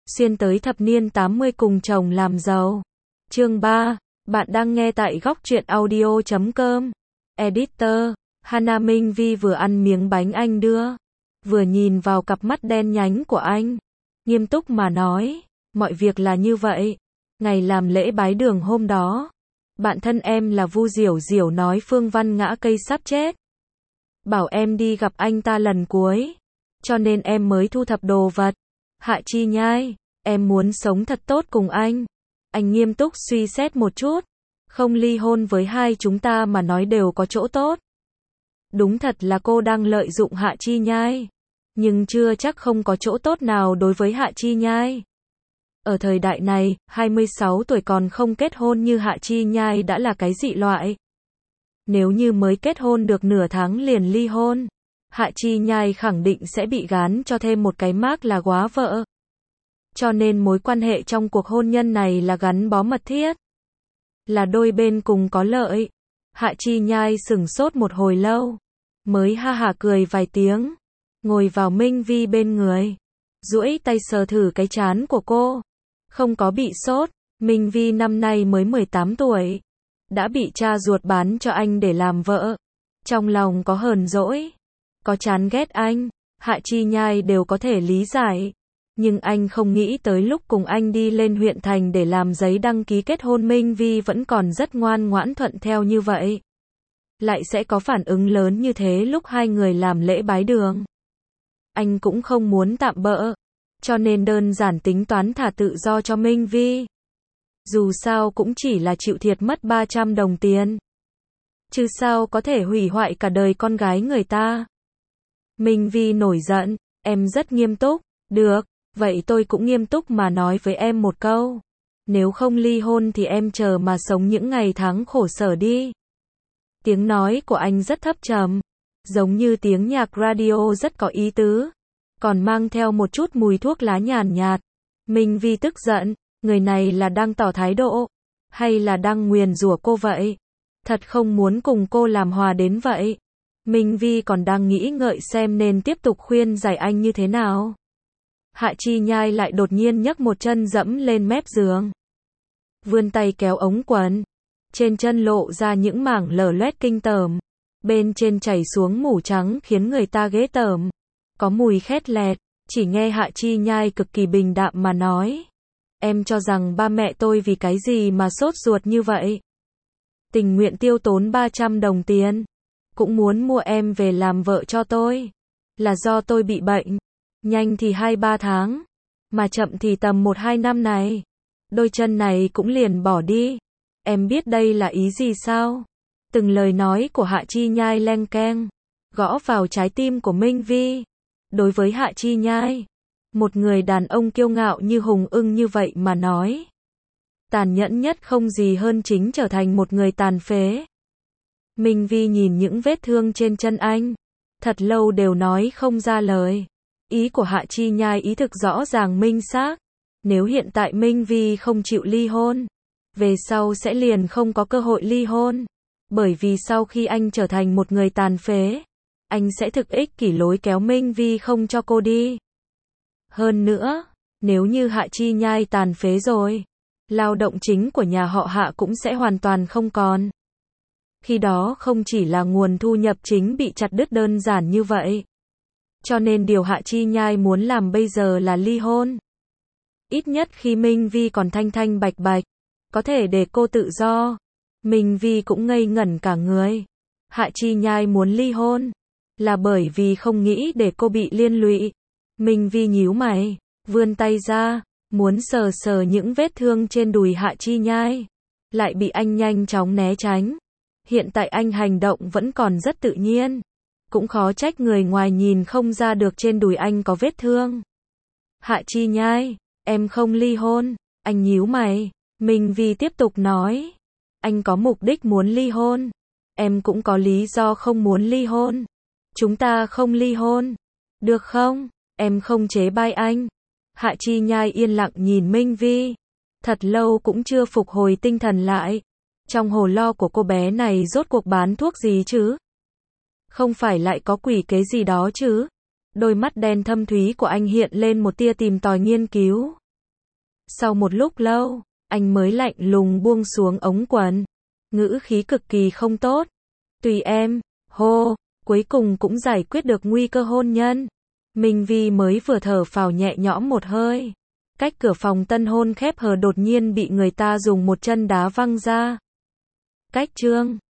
xuyên tới thập niên 80 cùng chồng làm giàu. Chương 3, bạn đang nghe tại góc truyện audio.com. Editor, Hana Minh Vi vừa ăn miếng bánh anh đưa, vừa nhìn vào cặp mắt đen nhánh của anh, nghiêm túc mà nói, mọi việc là như vậy. Ngày làm lễ bái đường hôm đó, bạn thân em là Vu Diểu Diểu nói Phương Văn ngã cây sắp chết, bảo em đi gặp anh ta lần cuối, cho nên em mới thu thập đồ vật. Hạ Chi Nhai, em muốn sống thật tốt cùng anh. Anh nghiêm túc suy xét một chút, không ly hôn với hai chúng ta mà nói đều có chỗ tốt. Đúng thật là cô đang lợi dụng Hạ Chi Nhai, nhưng chưa chắc không có chỗ tốt nào đối với Hạ Chi Nhai. Ở thời đại này, 26 tuổi còn không kết hôn như Hạ Chi Nhai đã là cái dị loại. Nếu như mới kết hôn được nửa tháng liền ly hôn, Hạ Chi Nhai khẳng định sẽ bị gán cho thêm một cái mác là góa vợ. Cho nên mối quan hệ trong cuộc hôn nhân này là gắn bó mật thiết, là đôi bên cùng có lợi. Hạ Chi Nhai sửng sốt một hồi lâu, mới ha hả cười vài tiếng, ngồi vào Minh Vi bên người, duỗi tay sờ thử cái trán của cô. Không có bị sốt. Minh Vi năm nay mới 18 tuổi, đã bị cha ruột bán cho anh để làm vợ. Trong lòng có hờn dỗi, có chán ghét anh, Hạ Chi Nhai đều có thể lý giải. Nhưng anh không nghĩ tới lúc cùng anh đi lên huyện thành để làm giấy đăng ký kết hôn Minh Vi vẫn còn rất ngoan ngoãn thuận theo như vậy. Lại sẽ có phản ứng lớn như thế lúc hai người làm lễ bái đường. Anh cũng không muốn tạm bỡ, cho nên đơn giản tính toán thả tự do cho Minh Vi. Dù sao cũng chỉ là chịu thiệt mất 300 đồng tiền. Chứ sao có thể hủy hoại cả đời con gái người ta. Minh Vi nổi giận, em rất nghiêm túc. Được, vậy tôi cũng nghiêm túc mà nói với em một câu. Nếu không ly hôn thì em chờ mà sống những ngày tháng khổ sở đi. Tiếng nói của anh rất thấp trầm, giống như tiếng nhạc radio rất có ý tứ, còn mang theo một chút mùi thuốc lá nhàn nhạt. Minh Vi tức giận, người này là đang tỏ thái độ, hay là đang nguyền rủa cô vậy? Thật không muốn cùng cô làm hòa đến vậy. Minh Vi còn đang nghĩ ngợi xem nên tiếp tục khuyên giải anh như thế nào. Hạ Chi Nhai lại đột nhiên nhấc một chân dẫm lên mép giường, vươn tay kéo ống quần, trên chân lộ ra những mảng lở loét kinh tởm, bên trên chảy xuống mủ trắng khiến người ta ghê tởm, có mùi khét lẹt. Chỉ nghe Hạ Chi Nhai cực kỳ bình đạm mà nói, em cho rằng ba mẹ tôi vì cái gì mà sốt ruột như vậy? Tình nguyện tiêu tốn 300 đồng tiền, cũng muốn mua em về làm vợ cho tôi, là do tôi bị bệnh, nhanh thì 2-3 tháng, mà chậm thì tầm 1-2 năm này, đôi chân này cũng liền bỏ đi. Em biết đây là ý gì sao? Từng lời nói của Hạ Chi Nhai leng keng, gõ vào trái tim của Minh Vi. Đối với Hạ Chi Nhai, một người đàn ông kiêu ngạo như Hùng Ưng như vậy mà nói, tàn nhẫn nhất không gì hơn chính trở thành một người tàn phế. Minh Vi nhìn những vết thương trên chân anh, thật lâu đều nói không ra lời. Ý của Hạ Chi Nhai ý thực rõ ràng minh xác. Nếu hiện tại Minh Vi không chịu ly hôn, về sau sẽ liền không có cơ hội ly hôn. Bởi vì sau khi anh trở thành một người tàn phế, anh sẽ thực ích kỷ lối kéo Minh Vi không cho cô đi. Hơn nữa, nếu như Hạ Chi Nhai tàn phế rồi, lao động chính của nhà họ Hạ cũng sẽ hoàn toàn không còn. Khi đó không chỉ là nguồn thu nhập chính bị chặt đứt đơn giản như vậy. Cho nên điều Hạ Chi Nhai muốn làm bây giờ là ly hôn. Ít nhất khi Minh Vi còn thanh thanh bạch bạch, có thể để cô tự do. Minh Vi cũng ngây ngẩn cả người. Hạ Chi Nhai muốn ly hôn, là bởi vì không nghĩ để cô bị liên lụy. Minh Vi nhíu mày, vươn tay ra, muốn sờ sờ những vết thương trên đùi Hạ Chi Nhai, lại bị anh nhanh chóng né tránh. Hiện tại anh hành động vẫn còn rất tự nhiên, cũng khó trách người ngoài nhìn không ra được trên đùi anh có vết thương. Hạ Chi Nhai, em không ly hôn. Anh nhíu mày. Minh Vi tiếp tục nói, anh có mục đích muốn ly hôn, em cũng có lý do không muốn ly hôn. Chúng ta không ly hôn, được không? Em không chế bai anh. Hạ Chi Nhai yên lặng nhìn Minh Vi, thật lâu cũng chưa phục hồi tinh thần lại. Trong hồ lo của cô bé này rốt cuộc bán thuốc gì chứ? Không phải lại có quỷ kế gì đó chứ? Đôi mắt đen thâm thúy của anh hiện lên một tia tìm tòi nghiên cứu. Sau một lúc lâu, anh mới lạnh lùng buông xuống ống quần. Ngữ khí cực kỳ không tốt. Tùy em, hô, cuối cùng cũng giải quyết được nguy cơ hôn nhân. Minh Vi mới vừa thở phào nhẹ nhõm một hơi. Cách cửa phòng tân hôn khép hờ đột nhiên bị người ta dùng một chân đá văng ra. Cách chương